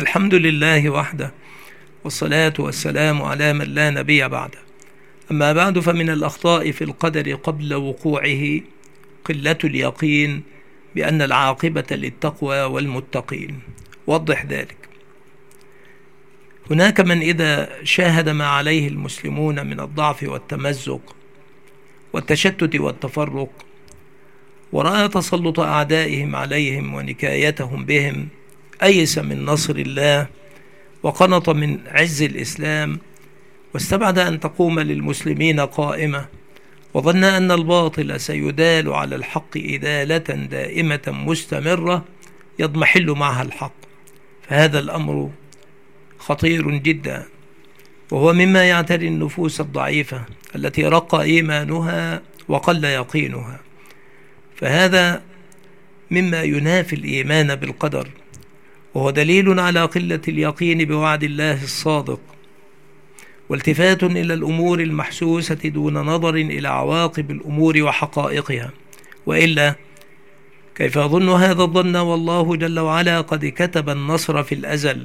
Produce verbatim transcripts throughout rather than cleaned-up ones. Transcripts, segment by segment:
الحمد لله وحده، والصلاة والسلام على من لا نبي بعده. أما بعد، فمن الأخطاء في القدر قبل وقوعه قلة اليقين بأن العاقبة للتقوى والمتقين. وضح ذلك. هناك من إذا شاهد ما عليه المسلمون من الضعف والتمزق والتشتت والتفرق، ورأى تسلط أعدائهم عليهم ونكايتهم بهم، أيس من نصر الله وقنط من عز الإسلام، واستبعد أن تقوم للمسلمين قائمة، وظن أن الباطل سيدال على الحق إدالة دائمة مستمرة يضمحل معها الحق. فهذا الأمر خطير جدا، وهو مما يعتري النفوس الضعيفة التي رق إيمانها وقل يقينها. فهذا مما ينافي الإيمان بالقدر، وهو دليل على قلة اليقين بوعد الله الصادق، والتفات إلى الأمور المحسوسة دون نظر إلى عواقب الأمور وحقائقها. وإلا كيف يظن هذا الظن والله جل وعلا قد كتب النصر في الأزل،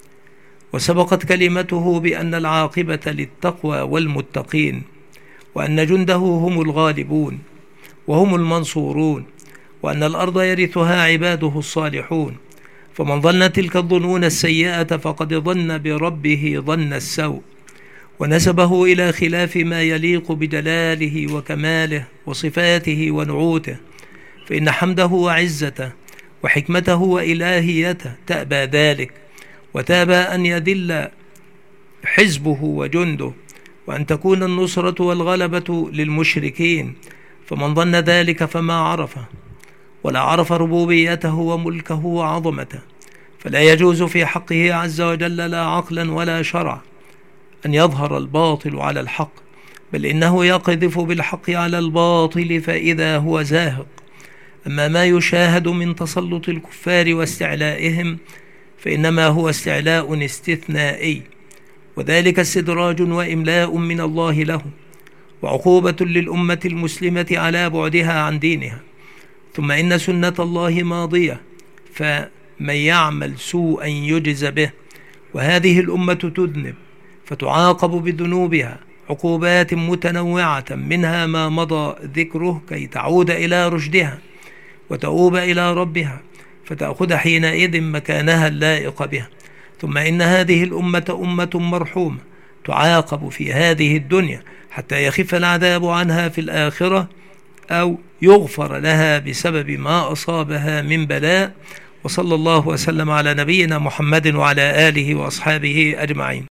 وسبقت كلمته بأن العاقبة للتقوى والمتقين، وأن جنده هم الغالبون وهم المنصورون، وأن الأرض يرثها عباده الصالحون. فمن ظن تلك الظنون السيئة فقد ظن بربه ظن السوء، ونسبه إلى خلاف ما يليق بجلاله وكماله وصفاته ونعوته، فإن حمده وعزته وحكمته وإلهيته تأبى ذلك، وتابى أن يذل حزبه وجنده، وأن تكون النصرة والغلبة للمشركين. فمن ظن ذلك فما عرفه، ولا عرف ربوبيته وملكه وعظمته، فلا يجوز في حقه عز وجل لا عقلا ولا شرع أن يظهر الباطل على الحق، بل إنه يقذف بالحق على الباطل فإذا هو زاهق. أما ما يشاهد من تسلط الكفار واستعلائهم فإنما هو استعلاء استثنائي، وذلك استدراج وإملاء من الله له، وعقوبة للأمة المسلمة على بعدها عن دينها. ثم إن سنة الله ماضية، فمن يعمل سوءا يجز به، وهذه الأمة تذنب فتعاقب بذنوبها عقوبات متنوعة، منها ما مضى ذكره، كي تعود إلى رشدها وتؤوب إلى ربها فتأخذ حينئذ مكانها اللائق بها. ثم إن هذه الأمة أمة مرحومة تعاقب في هذه الدنيا حتى يخف العذاب عنها في الآخرة، أو يغفر لها بسبب ما أصابها من بلاء. وصلى الله وسلم على نبينا محمد وعلى آله وأصحابه أجمعين.